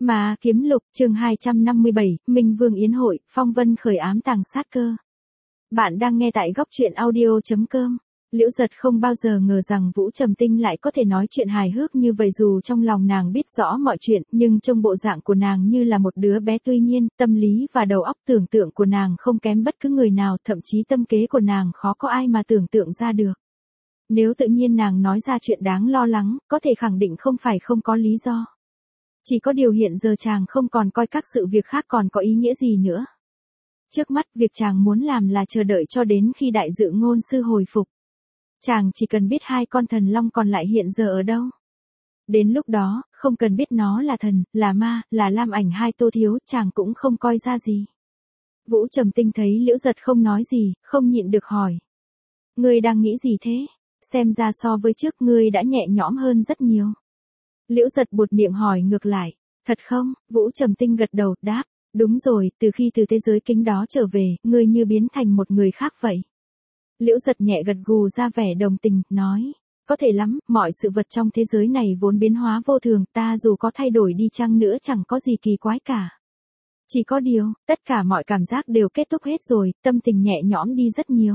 Ma Kiếm Lục, chương 257, Minh Vương Yến hội, phong vân khởi ám tàng sát cơ. Bạn đang nghe tại góc truyện audio.com. Liễu Giật không bao giờ ngờ rằng Vũ Trầm Tinh lại có thể nói chuyện hài hước như vậy, dù trong lòng nàng biết rõ mọi chuyện, nhưng trong bộ dạng của nàng như là một đứa bé, tuy nhiên, tâm lý và đầu óc tưởng tượng của nàng không kém bất cứ người nào, thậm chí tâm kế của nàng khó có ai mà tưởng tượng ra được. Nếu tự nhiên nàng nói ra chuyện đáng lo lắng, có thể khẳng định không phải không có lý do. Chỉ có điều hiện giờ chàng không còn coi các sự việc khác còn có ý nghĩa gì nữa. Trước mắt việc chàng muốn làm là chờ đợi cho đến khi đại dự ngôn sư hồi phục. Chàng chỉ cần biết hai con thần long còn lại hiện giờ ở đâu. Đến lúc đó, không cần biết nó là thần, là ma, là Lam Ảnh hay Tô Thiếu, chàng cũng không coi ra gì. Vũ Trầm Tinh thấy Liễu Giật không nói gì, không nhịn được hỏi. Ngươi đang nghĩ gì thế? Xem ra so với trước ngươi đã nhẹ nhõm hơn rất nhiều. Liễu Giật buột miệng hỏi ngược lại. Thật không? Vũ Trầm Tinh gật đầu, đáp. Đúng rồi, từ khi từ thế giới kính đó trở về, ngươi như biến thành một người khác vậy. Liễu Giật nhẹ gật gù ra vẻ đồng tình, nói. Có thể lắm, mọi sự vật trong thế giới này vốn biến hóa vô thường, ta dù có thay đổi đi chăng nữa chẳng có gì kỳ quái cả. Chỉ có điều, tất cả mọi cảm giác đều kết thúc hết rồi, tâm tình nhẹ nhõm đi rất nhiều.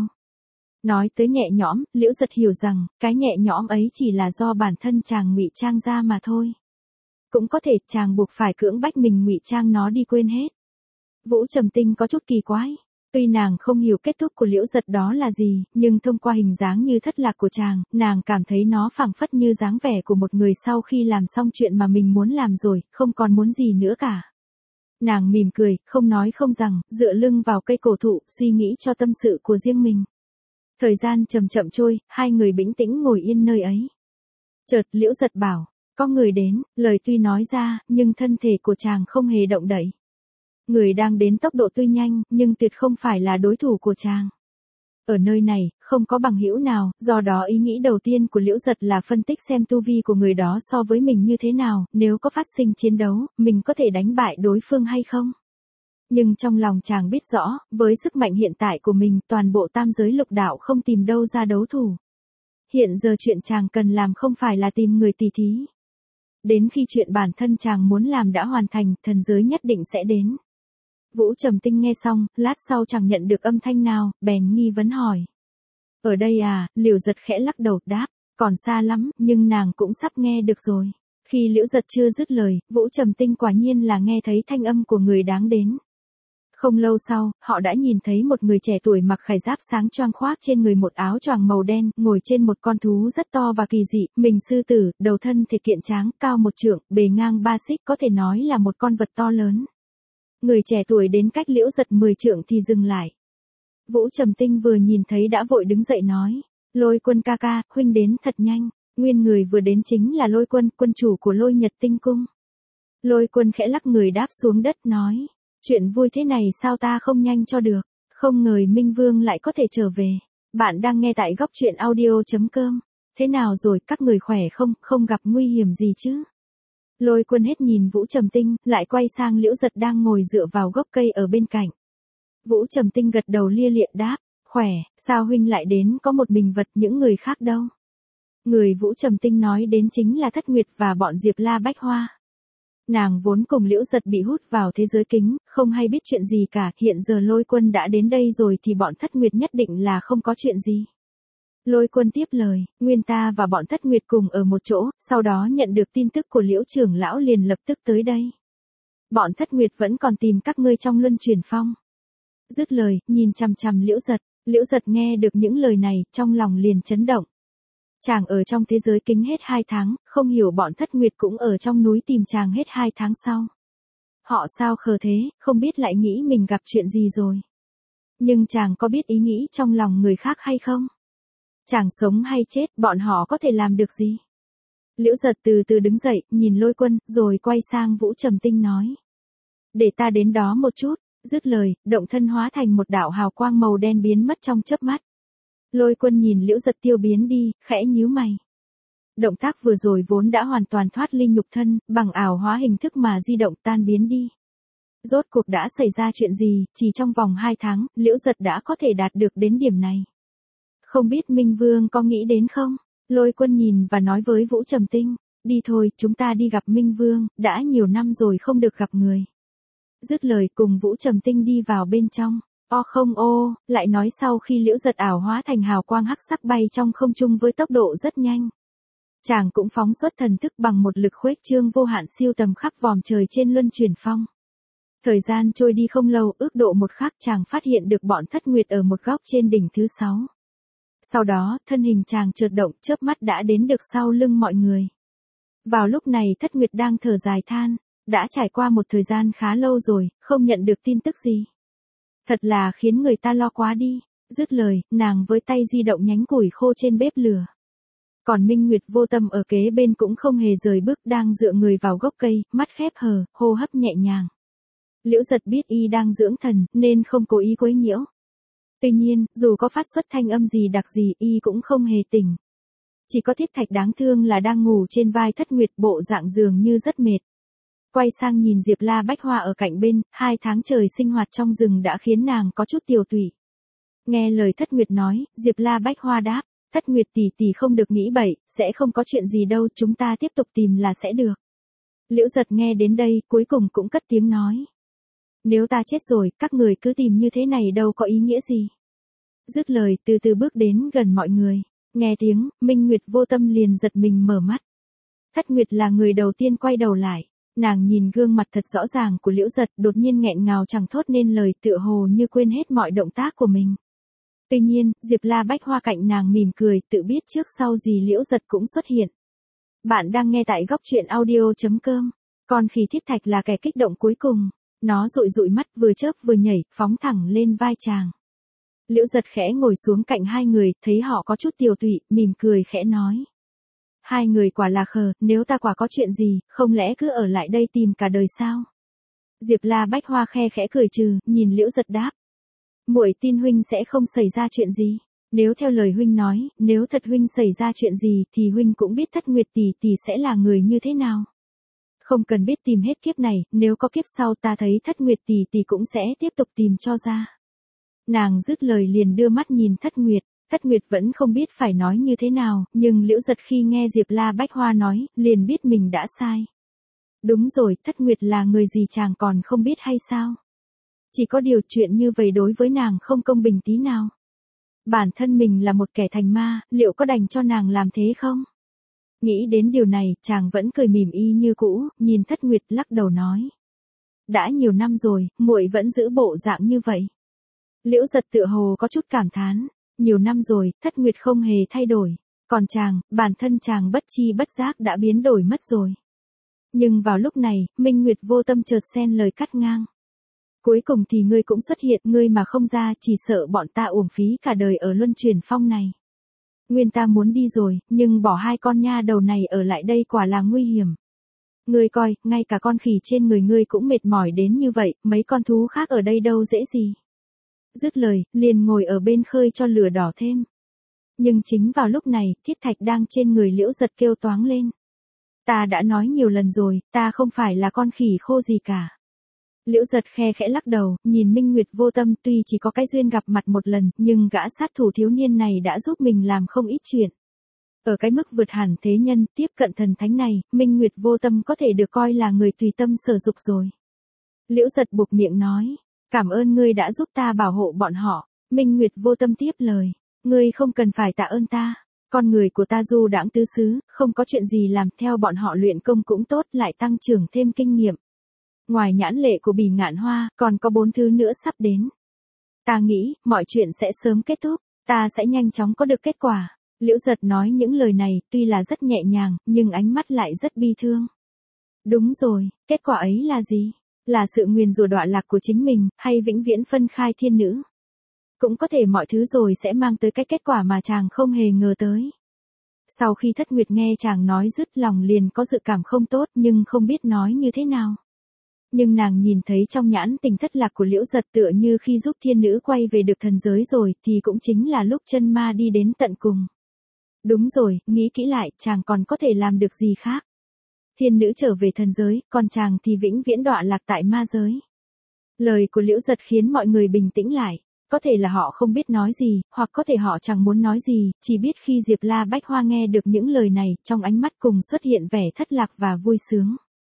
Nói tới nhẹ nhõm, Liễu Giật hiểu rằng, cái nhẹ nhõm ấy chỉ là do bản thân chàng ngụy trang ra mà thôi. Cũng có thể chàng buộc phải cưỡng bách mình ngụy trang nó đi quên hết. Vũ Trầm Tinh có chút kỳ quái. Tuy nàng không hiểu kết thúc của Liễu Giật đó là gì, nhưng thông qua hình dáng như thất lạc của chàng, nàng cảm thấy nó phảng phất như dáng vẻ của một người sau khi làm xong chuyện mà mình muốn làm rồi, không còn muốn gì nữa cả. Nàng mỉm cười, không nói không rằng, dựa lưng vào cây cổ thụ, suy nghĩ cho tâm sự của riêng mình. Thời gian chậm chậm trôi, hai người bĩnh tĩnh ngồi yên nơi ấy. Chợt Liễu Giật bảo, có người đến, lời tuy nói ra, nhưng thân thể của chàng không hề động đậy. Người đang đến tốc độ tuy nhanh, nhưng tuyệt không phải là đối thủ của chàng. Ở nơi này, không có bằng hữu nào, do đó ý nghĩ đầu tiên của Liễu Giật là phân tích xem tu vi của người đó so với mình như thế nào, nếu có phát sinh chiến đấu, mình có thể đánh bại đối phương hay không. Nhưng trong lòng chàng biết rõ, với sức mạnh hiện tại của mình, toàn bộ tam giới lục đạo không tìm đâu ra đấu thủ. Hiện giờ chuyện chàng cần làm không phải là tìm người tỉ thí. Đến khi chuyện bản thân chàng muốn làm đã hoàn thành, thần giới nhất định sẽ đến. Vũ Trầm Tinh nghe xong, lát sau chẳng nhận được âm thanh nào, bèn nghi vấn hỏi. Ở đây à? Liễu Giật khẽ lắc đầu, đáp. Còn xa lắm, nhưng nàng cũng sắp nghe được rồi. Khi Liễu Giật chưa dứt lời, Vũ Trầm Tinh quả nhiên là nghe thấy thanh âm của người đáng đến. Không lâu sau, họ đã nhìn thấy một người trẻ tuổi mặc khải giáp sáng choang khoác trên người một áo choàng màu đen, ngồi trên một con thú rất to và kỳ dị, mình sư tử, đầu thân thể kiện tráng, cao 1 trượng, bề ngang 3 xích, có thể nói là một con vật to lớn. Người trẻ tuổi đến cách Liễu Giật 10 trượng thì dừng lại. Vũ Trầm Tinh vừa nhìn thấy đã vội đứng dậy nói, Lôi Quân ca ca, huynh đến thật nhanh. Nguyên người vừa đến chính là Lôi Quân, quân chủ của Lôi Nhật Tinh Cung. Lôi Quân khẽ lắc người đáp xuống đất nói, chuyện vui thế này sao ta không nhanh cho được, không ngờ Minh Vương lại có thể trở về. Bạn đang nghe tại góc truyện audio.com. Thế nào rồi, các người khỏe không, không gặp nguy hiểm gì chứ? Lôi Quân hết nhìn Vũ Trầm Tinh, lại quay sang Liễu Giật đang ngồi dựa vào gốc cây ở bên cạnh. Vũ Trầm Tinh gật đầu lia lịa đáp, khỏe, sao huynh lại đến có một mình vật, những người khác đâu? Người Vũ Trầm Tinh nói đến chính là Thất Nguyệt và bọn Diệp La Bách Hoa. Nàng vốn cùng Liễu Giật bị hút vào thế giới kính, không hay biết chuyện gì cả, hiện giờ Lôi Quân đã đến đây rồi thì bọn Thất Nguyệt nhất định là không có chuyện gì. Lôi Quân tiếp lời, nguyên ta và bọn Thất Nguyệt cùng ở một chỗ, sau đó nhận được tin tức của Liễu trưởng lão liền lập tức tới đây. Bọn Thất Nguyệt vẫn còn tìm các ngươi trong luân chuyển phong. Dứt lời, nhìn chằm chằm Liễu Giật nghe được những lời này, trong lòng liền chấn động. Chàng ở trong thế giới kính hết 2 tháng, không hiểu bọn Thất Nguyệt cũng ở trong núi tìm chàng hết 2 tháng sau. Họ sao khờ thế, không biết lại nghĩ mình gặp chuyện gì rồi. Nhưng chàng có biết ý nghĩ trong lòng người khác hay không? Chàng sống hay chết, bọn họ có thể làm được gì? Liễu Giật từ từ đứng dậy, nhìn Lôi Quân, rồi quay sang Vũ Trầm Tinh nói. Để ta đến đó một chút. Dứt lời, động thân hóa thành một đạo hào quang màu đen biến mất trong chớp mắt. Lôi Quân nhìn Liễu Giật tiêu biến đi, khẽ nhíu mày. Động tác vừa rồi vốn đã hoàn toàn thoát ly nhục thân, bằng ảo hóa hình thức mà di động tan biến đi. Rốt cuộc đã xảy ra chuyện gì, chỉ trong vòng 2 tháng, Liễu Giật đã có thể đạt được đến điểm này. Không biết Minh Vương có nghĩ đến không? Lôi Quân nhìn và nói với Vũ Trầm Tinh. đi thôi, chúng ta đi gặp Minh Vương, đã nhiều năm rồi không được gặp người. Dứt lời cùng Vũ Trầm Tinh đi vào bên trong. O không ô, lại nói sau khi Liễu Giật ảo hóa thành hào quang hắc sắc bay trong không trung với tốc độ rất nhanh. Chàng cũng phóng xuất thần thức bằng một lực khuếch trương vô hạn siêu tầm khắp vòm trời trên luân chuyển phong. Thời gian trôi đi không lâu, ước độ một khắc chàng phát hiện được bọn Thất Nguyệt ở một góc trên đỉnh thứ 6. Sau đó, thân hình chàng chợt động, chớp mắt đã đến được sau lưng mọi người. Vào lúc này Thất Nguyệt đang thở dài than, đã trải qua một thời gian khá lâu rồi, không nhận được tin tức gì. Thật là khiến người ta lo quá đi. Dứt lời, nàng với tay di động nhánh củi khô trên bếp lửa. Còn Minh Nguyệt Vô Tâm ở kế bên cũng không hề rời bước, đang dựa người vào gốc cây, mắt khép hờ, hô hấp nhẹ nhàng. Liễu Giật biết y đang dưỡng thần, nên không cố ý quấy nhiễu. Tuy nhiên, dù có phát xuất thanh âm gì đặc gì, y cũng không hề tỉnh. Chỉ có Thiết Thạch đáng thương là đang ngủ trên vai Thất Nguyệt, bộ dạng dường như rất mệt. Quay sang nhìn Diệp La Bách Hoa ở cạnh bên, 2 tháng trời sinh hoạt trong rừng đã khiến nàng có chút tiều tụy. Nghe lời Thất Nguyệt nói, Diệp La Bách Hoa đáp, Thất Nguyệt tỷ tỷ không được nghĩ bậy, sẽ không có chuyện gì đâu, chúng ta tiếp tục tìm là sẽ được. Liễu Giật nghe đến đây, cuối cùng cũng cất tiếng nói. Nếu ta chết rồi, các người cứ tìm như thế này đâu có ý nghĩa gì. Dứt lời, từ từ bước đến gần mọi người. Nghe tiếng, Minh Nguyệt Vô Tâm liền giật mình mở mắt. Thất Nguyệt là người đầu tiên quay đầu lại. Nàng nhìn gương mặt thật rõ ràng của Liễu Giật, đột nhiên nghẹn ngào chẳng thốt nên lời, tựa hồ như quên hết mọi động tác của mình. Tuy nhiên, Diệp La Bách Hoa cạnh nàng mỉm cười, tự biết trước sau gì Liễu Giật cũng xuất hiện. Bạn đang nghe tại góc truyện audio.com. Còn Khỉ Thiết Thạch là kẻ kích động cuối cùng. Nó dụi dụi mắt, vừa chớp vừa nhảy, phóng thẳng lên vai chàng. Liễu Giật khẽ ngồi xuống cạnh hai người, thấy họ có chút tiều tụy, mỉm cười khẽ nói. Hai người quả là khờ, nếu ta quả có chuyện gì, không lẽ cứ ở lại đây tìm cả đời sao? Diệp La Bách Hoa khe khẽ cười trừ, nhìn Liễu Giật đáp. Muội tin huynh sẽ không xảy ra chuyện gì. Nếu theo lời huynh nói, nếu thật huynh xảy ra chuyện gì thì huynh cũng biết Thất Nguyệt tỷ tỷ sẽ là người như thế nào. Không cần biết tìm hết kiếp này, nếu có kiếp sau ta thấy Thất Nguyệt tỷ tỷ cũng sẽ tiếp tục tìm cho ra. Nàng dứt lời liền đưa mắt nhìn Thất Nguyệt. Thất Nguyệt vẫn không biết phải nói như thế nào, nhưng Liễu Giật khi nghe Diệp La Bách Hoa nói, liền biết mình đã sai. Đúng rồi, Thất Nguyệt là người gì chàng còn không biết hay sao? Chỉ có điều chuyện như vậy đối với nàng không công bình tí nào. Bản thân mình là một kẻ thành ma, liệu có đành cho nàng làm thế không? Nghĩ đến điều này, chàng vẫn cười mỉm y như cũ, nhìn Thất Nguyệt lắc đầu nói. Đã nhiều năm rồi, muội vẫn giữ bộ dạng như vậy. Liễu Giật tựa hồ có chút cảm thán. Nhiều năm rồi, Thất Nguyệt không hề thay đổi. Còn chàng, bản thân chàng bất chi bất giác đã biến đổi mất rồi. Nhưng vào lúc này, Minh Nguyệt Vô Tâm chợt xen lời cắt ngang. Cuối cùng thì ngươi cũng xuất hiện, ngươi mà không ra chỉ sợ bọn ta uổng phí cả đời ở luân chuyển phong này. Nguyên ta muốn đi rồi, nhưng bỏ hai con nha đầu này ở lại đây quả là nguy hiểm. Ngươi coi, ngay cả con khỉ trên người ngươi cũng mệt mỏi đến như vậy, mấy con thú khác ở đây đâu dễ gì. Dứt lời, liền ngồi ở bên khơi cho lửa đỏ thêm. Nhưng chính vào lúc này, Thiết Thạch đang trên người Liễu Giật kêu toáng lên. Ta đã nói nhiều lần rồi, ta không phải là con khỉ khô gì cả. Liễu Giật khe khẽ lắc đầu, nhìn Minh Nguyệt Vô Tâm, tuy chỉ có cái duyên gặp mặt một lần, nhưng gã sát thủ thiếu niên này đã giúp mình làm không ít chuyện. Ở cái mức vượt hẳn thế nhân, tiếp cận thần thánh này, Minh Nguyệt Vô Tâm có thể được coi là người tùy tâm sở dục rồi. Liễu Giật buộc miệng nói, cảm ơn ngươi đã giúp ta bảo hộ bọn họ. Minh Nguyệt Vô Tâm tiếp lời, ngươi không cần phải tạ ơn ta. Con người của ta du đãng tứ xứ, không có chuyện gì làm, theo bọn họ luyện công cũng tốt, lại tăng trưởng thêm kinh nghiệm. Ngoài nhãn lệ của Bỉ Ngạn Hoa, còn có 4 thứ nữa sắp đến. Ta nghĩ, mọi chuyện sẽ sớm kết thúc, ta sẽ nhanh chóng có được kết quả. Liễu Giật nói những lời này, tuy là rất nhẹ nhàng, nhưng ánh mắt lại rất bi thương. Đúng rồi, kết quả ấy là gì? Là sự nguyền rủa đọa lạc của chính mình, hay vĩnh viễn phân khai thiên nữ? Cũng có thể mọi thứ rồi sẽ mang tới cái kết quả mà chàng không hề ngờ tới. Sau khi Thất Nguyệt nghe chàng nói dứt lòng liền có dự cảm không tốt, nhưng không biết nói như thế nào. Nhưng nàng nhìn thấy trong nhãn tình thất lạc của Liễu Giật, tựa như khi giúp thiên nữ quay về được thần giới rồi, thì cũng chính là lúc chân ma đi đến tận cùng. Đúng rồi, nghĩ kỹ lại, chàng còn có thể làm được gì khác? Thiên nữ trở về thần giới, còn chàng thì vĩnh viễn đọa lạc tại ma giới. Lời của Liễu Giật khiến mọi người bình tĩnh lại. Có thể là họ không biết nói gì, hoặc có thể họ chẳng muốn nói gì, chỉ biết khi Diệp La Bách Hoa nghe được những lời này, trong ánh mắt cùng xuất hiện vẻ thất lạc và vui sướng.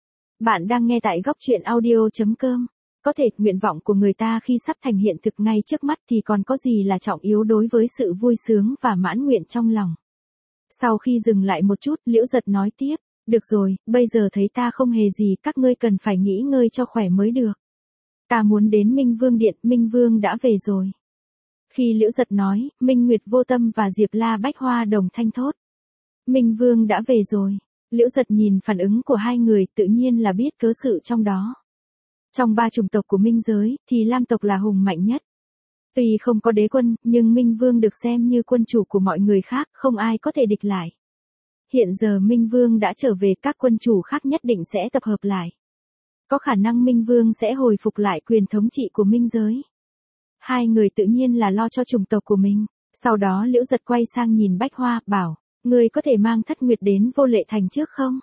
Bạn đang nghe tại góc truyện audio.com. Có thể, nguyện vọng của người ta khi sắp thành hiện thực ngay trước mắt thì còn có gì là trọng yếu đối với sự vui sướng và mãn nguyện trong lòng. Sau khi dừng lại một chút, Liễu Giật nói tiếp, được rồi, bây giờ thấy ta không hề gì, các ngươi cần phải nghỉ ngơi cho khỏe mới được. Ta muốn đến Minh Vương Điện, Minh Vương đã về rồi. Khi Liễu Giật nói, Minh Nguyệt Vô Tâm và Diệp La Bách Hoa đồng thanh thốt. Minh Vương đã về rồi. Liễu Giật nhìn phản ứng của hai người, tự nhiên là biết cớ sự trong đó. Trong 3 chủng tộc của Minh giới, thì Lam tộc là hùng mạnh nhất. Tuy không có đế quân, nhưng Minh Vương được xem như quân chủ của mọi người khác, không ai có thể địch lại. Hiện giờ Minh Vương đã trở về, các quân chủ khác nhất định sẽ tập hợp lại. Có khả năng Minh Vương sẽ hồi phục lại quyền thống trị của Minh giới. Hai người tự nhiên là lo cho chủng tộc của mình. Sau đó Liễu Giật quay sang nhìn Bách Hoa, bảo, người có thể mang Thất Nguyệt đến Vô Lệ Thành trước không?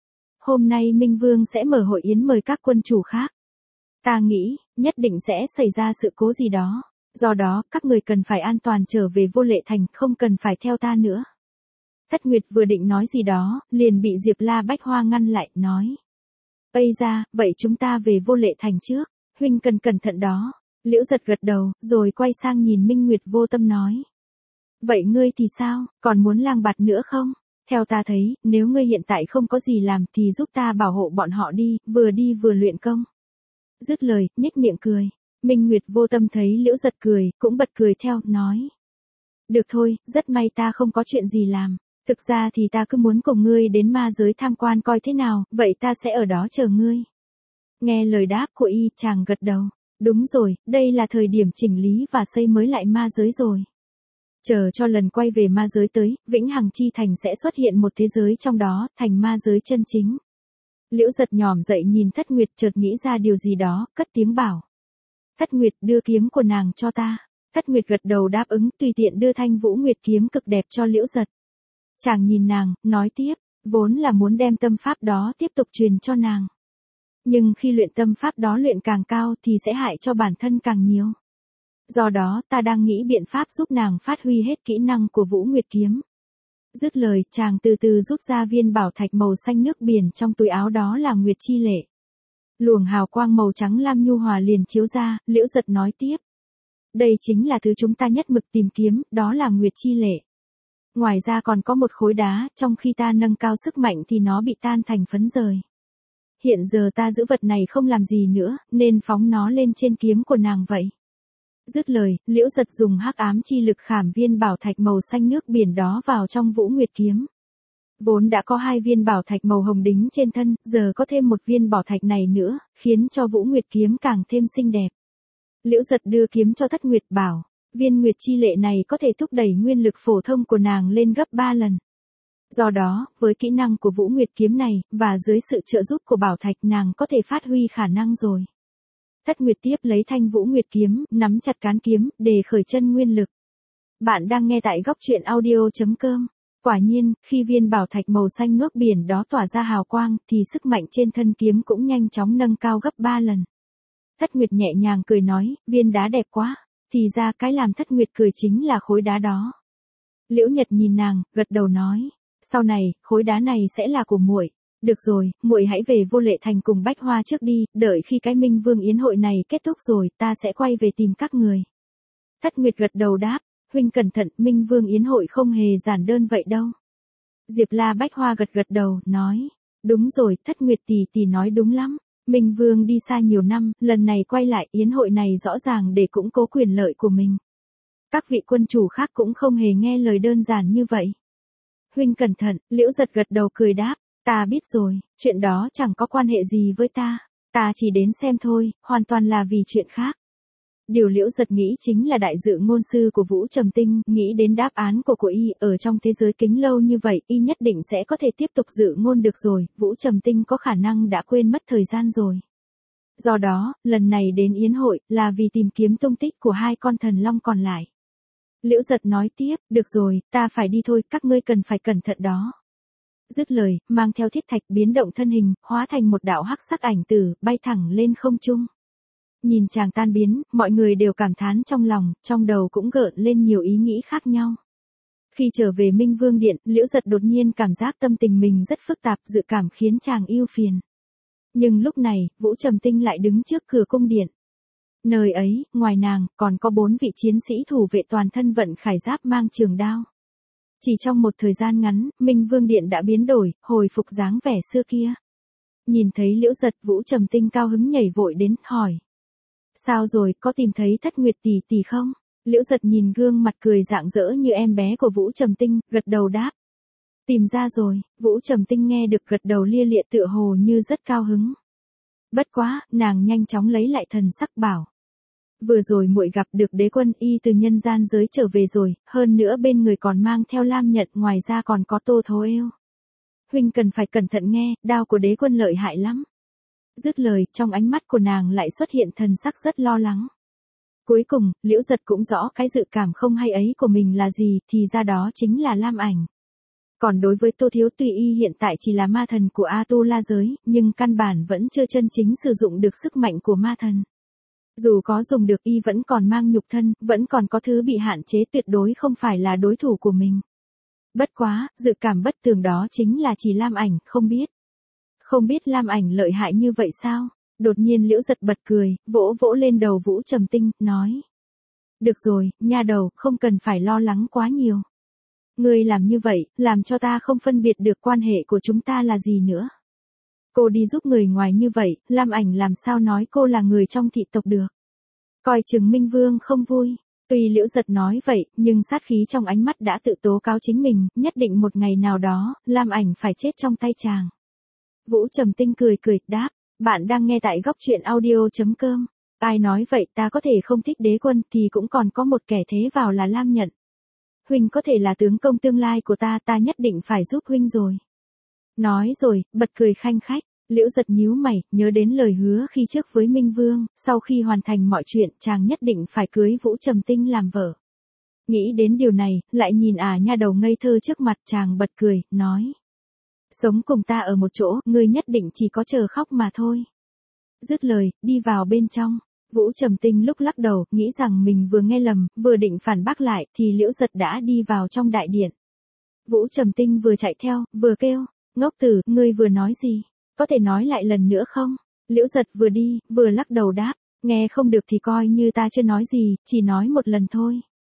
Hôm nay Minh Vương sẽ mở hội yến mời các quân chủ khác. Ta nghĩ, nhất định sẽ xảy ra sự cố gì đó. Do đó, các người cần phải an toàn trở về Vô Lệ Thành, không cần phải theo ta nữa. Thất Nguyệt vừa định nói gì đó, liền bị Diệp La Bách Hoa ngăn lại, nói. Ây ra, vậy chúng ta về Vô Lệ Thành trước, huynh cần cẩn thận đó. Liễu Giật gật đầu, rồi quay sang nhìn Minh Nguyệt Vô Tâm nói. Vậy ngươi thì sao, còn muốn lang bạt nữa không? Theo ta thấy, nếu ngươi hiện tại không có gì làm thì giúp ta bảo hộ bọn họ đi vừa luyện công. Dứt lời, nhếch miệng cười. Minh Nguyệt Vô Tâm thấy Liễu Giật cười, cũng bật cười theo, nói. Được thôi, rất may ta không có chuyện gì làm. Thực ra thì ta cứ muốn cùng ngươi đến ma giới tham quan coi thế nào, vậy ta sẽ ở đó chờ ngươi. Nghe lời đáp của y, chàng gật đầu. Đúng rồi, đây là thời điểm chỉnh lý và xây mới lại ma giới rồi. Chờ cho lần quay về ma giới tới, Vĩnh Hằng Chi Thành sẽ xuất hiện một thế giới trong đó, thành ma giới chân chính. Liễu Giật nhòm dậy nhìn Thất Nguyệt, chợt nghĩ ra điều gì đó, cất tiếng bảo. Thất Nguyệt, đưa kiếm của nàng cho ta. Thất Nguyệt gật đầu đáp ứng, tùy tiện đưa thanh Vũ Nguyệt kiếm cực đẹp cho Liễu Giật. Chàng nhìn nàng, nói tiếp, vốn là muốn đem tâm pháp đó tiếp tục truyền cho nàng. Nhưng khi luyện tâm pháp đó luyện càng cao thì sẽ hại cho bản thân càng nhiều. Do đó ta đang nghĩ biện pháp giúp nàng phát huy hết kỹ năng của Vũ Nguyệt kiếm. Dứt lời, chàng từ từ rút ra viên bảo thạch màu xanh nước biển trong túi áo, đó là Nguyệt Chi Lệ. Luồng hào quang màu trắng lam nhu hòa liền chiếu ra, Liễu Giật nói tiếp. Đây chính là thứ chúng ta nhất mực tìm kiếm, đó là Nguyệt Chi Lệ. Ngoài ra còn có một khối đá, trong khi ta nâng cao sức mạnh thì nó bị tan thành phấn rời. Hiện giờ ta giữ vật này không làm gì nữa, nên phóng nó lên trên kiếm của nàng vậy. Dứt lời, Liễu Giật dùng hắc ám chi lực khảm viên bảo thạch màu xanh nước biển đó vào trong Vũ Nguyệt kiếm. Vốn đã có 2 viên bảo thạch màu hồng đính trên thân, giờ có thêm một viên bảo thạch này nữa, khiến cho Vũ Nguyệt kiếm càng thêm xinh đẹp. Liễu Giật đưa kiếm cho Thất Nguyệt, bảo, viên Nguyệt Chi Lệ này có thể thúc đẩy nguyên lực phổ thông của nàng lên gấp 3 lần. Do đó, với kỹ năng của Vũ Nguyệt kiếm này, và dưới sự trợ giúp của bảo thạch, nàng có thể phát huy khả năng rồi. Thất Nguyệt tiếp lấy thanh Vũ Nguyệt kiếm, nắm chặt cán kiếm, để khởi chân nguyên lực. Bạn đang nghe tại góc truyện audio.com. Quả nhiên, khi viên bảo thạch màu xanh nước biển đó tỏa ra hào quang, thì sức mạnh trên thân kiếm cũng nhanh chóng nâng cao gấp 3 lần. Thất Nguyệt nhẹ nhàng cười nói, viên đá đẹp quá. Thì ra cái làm Thất Nguyệt cười chính là khối đá đó. Liễu Nhật nhìn nàng, gật đầu nói, sau này, khối đá này sẽ là của muội. Được rồi, muội hãy về Vô Lệ Thành cùng Bách Hoa trước đi, đợi khi cái Minh Vương yến hội này kết thúc rồi, ta sẽ quay về tìm các người. Thất Nguyệt gật đầu đáp, huynh cẩn thận, Minh Vương yến hội không hề giản đơn vậy đâu. Diệp La Bách Hoa gật đầu, nói, đúng rồi, Thất Nguyệt tỷ nói đúng lắm. Minh Vương đi xa nhiều năm, lần này quay lại yến hội này rõ ràng để củng cố quyền lợi của mình. Các vị quân chủ khác cũng không hề nghe lời đơn giản như vậy. Huynh cẩn thận, Liễu Giật gật đầu cười đáp, ta biết rồi, chuyện đó chẳng có quan hệ gì với ta chỉ đến xem thôi, hoàn toàn là vì chuyện khác. Điều Liễu Giật nghĩ chính là đại dự ngôn sư của Vũ Trầm Tinh, nghĩ đến đáp án của y, ở trong thế giới kính lâu như vậy, y nhất định sẽ có thể tiếp tục dự ngôn được rồi, Vũ Trầm Tinh có khả năng đã quên mất thời gian rồi. Do đó, lần này đến yến hội, là vì tìm kiếm tung tích của 2 con thần long còn lại. Liễu Giật nói tiếp, được rồi, ta phải đi thôi, các ngươi cần phải cẩn thận đó. Dứt lời, mang theo thiết thạch biến động thân hình, hóa thành một đạo hắc sắc ảnh tử, bay thẳng lên không trung. Nhìn chàng tan biến, mọi người đều cảm thán trong lòng, trong đầu cũng gợn lên nhiều ý nghĩ khác nhau. Khi trở về Minh Vương Điện, Liễu Giật đột nhiên cảm giác tâm tình mình rất phức tạp, dự cảm khiến chàng ưu phiền. Nhưng lúc này, Vũ Trầm Tinh lại đứng trước cửa cung điện. Nơi ấy, ngoài nàng, còn có 4 vị chiến sĩ thủ vệ toàn thân vận khải giáp mang trường đao. Chỉ trong một thời gian ngắn, Minh Vương Điện đã biến đổi, hồi phục dáng vẻ xưa kia. Nhìn thấy Liễu Giật, Vũ Trầm Tinh cao hứng nhảy vội đến, hỏi. Sao rồi, có tìm thấy Thất Nguyệt tỷ tỷ không? Liễu Giật nhìn gương mặt cười rạng rỡ như em bé của Vũ Trầm Tinh, gật đầu đáp. Tìm ra rồi, Vũ Trầm Tinh nghe được gật đầu lia lịa tựa hồ như rất cao hứng. Bất quá, nàng nhanh chóng lấy lại thần sắc bảo. Vừa rồi muội gặp được đế quân y từ nhân gian giới trở về rồi, hơn nữa bên người còn mang theo lam nhật, ngoài ra còn có Tô Thố Êu. Huynh cần phải cẩn thận nghe, đao của đế quân lợi hại lắm. Dứt lời, trong ánh mắt của nàng lại xuất hiện thần sắc rất lo lắng. Cuối cùng, Liễu Giật cũng rõ cái dự cảm không hay ấy của mình là gì, thì ra đó chính là lam ảnh. Còn đối với Tô Thiếu Tùy y hiện tại chỉ là ma thần của A Tu La giới, nhưng căn bản vẫn chưa chân chính sử dụng được sức mạnh của ma thần. Dù có dùng được y vẫn còn mang nhục thân, vẫn còn có thứ bị hạn chế, tuyệt đối không phải là đối thủ của mình. Bất quá, dự cảm bất tường đó chính là chỉ lam ảnh, không biết. Không biết lam ảnh lợi hại như vậy sao? Đột nhiên Liễu Giật bật cười, vỗ vỗ lên đầu Vũ Trầm Tinh, nói. Được rồi, nha đầu, không cần phải lo lắng quá nhiều. Ngươi làm như vậy, làm cho ta không phân biệt được quan hệ của chúng ta là gì nữa. Cô đi giúp người ngoài như vậy, lam ảnh làm sao nói cô là người trong thị tộc được. Coi chừng Minh Vương không vui. Tuy Liễu Giật nói vậy, nhưng sát khí trong ánh mắt đã tự tố cáo chính mình, nhất định một ngày nào đó, lam ảnh phải chết trong tay chàng. Vũ Trầm Tinh cười cười, đáp. Bạn đang nghe tại góc truyện audio.com. Ai nói vậy, ta có thể không thích đế quân thì cũng còn có một kẻ thế vào là lam nhận. Huynh có thể là tướng công tương lai của ta, ta nhất định phải giúp huynh rồi. Nói rồi, bật cười khanh khách. Liễu Giật nhíu mày, nhớ đến lời hứa khi trước với Minh Vương, sau khi hoàn thành mọi chuyện, chàng nhất định phải cưới Vũ Trầm Tinh làm vợ. Nghĩ đến điều này, lại nhìn nha đầu ngây thơ trước mặt, chàng bật cười, nói. Sống cùng ta ở một chỗ, ngươi nhất định chỉ có chờ khóc mà thôi. Dứt lời, đi vào bên trong. Vũ Trầm Tinh lúc lắc đầu, nghĩ rằng mình vừa nghe lầm, vừa định phản bác lại, thì Liễu Giật đã đi vào trong đại điện. Vũ Trầm Tinh vừa chạy theo, vừa kêu, ngốc tử, ngươi vừa nói gì? Có thể nói lại lần nữa không? Liễu Giật vừa đi, vừa lắc đầu đáp, nghe không được thì coi như ta chưa nói gì, chỉ nói một lần thôi.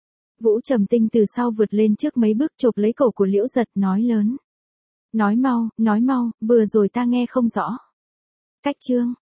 Vũ Trầm Tinh từ sau vượt lên trước mấy bước chộp lấy cổ của Liễu Giật, nói lớn. Nói mau, vừa rồi ta nghe không rõ. Cách chương.